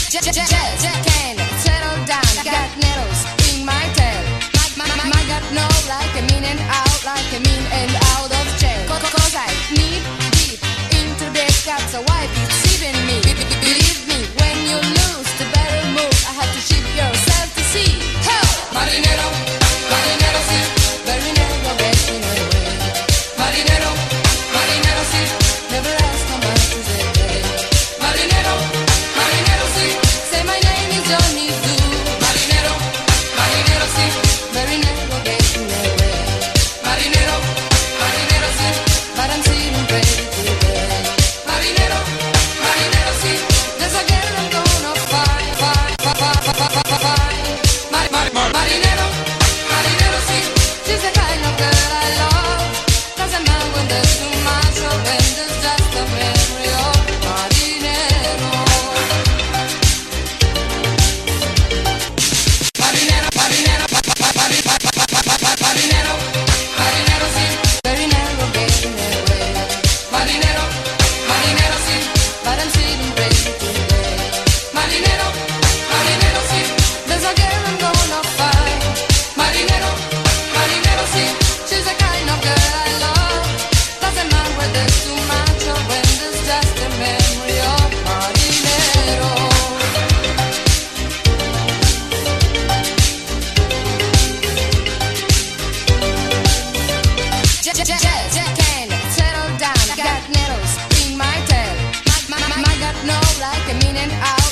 Just can't settle down. Got needles in my tail. My gut know like a in and out, like a in and out of jail. Cause I need deep into this got so why deceiving me. Believe me, when you lose the better move, I have to ship yourself to sea. Hell, marinero, marinero, sí, very never getting away. Marinero, marinero, sí, never ask how much is a day. Marinero, marinero, sí, say my name is Johnny Blue. Marinero, marinero, sí, very never getting away. Marinero, marinero, sí, but I'm sitting ready today. Marinero, marinero, sí, there's a girl I'm gonna find. Marinero, marinero, sí, she's the kind of girl I love. Doesn't matter when there's too much or when there's just a memory of marinero. Marinero, marinero, marinero, marinero, sí, very never getting away. Marinero, marinero, sí, but I'm sitting ready today. Marinero, marinero, sí, there's a girl I'm gonna find. Marinero, marinero, sí, she's the kind of girl I love. Doesn't matter when there's too much or when there's just a memory of marinero. Just can't settle down. Got needles in my tail. My gut know like a in and out.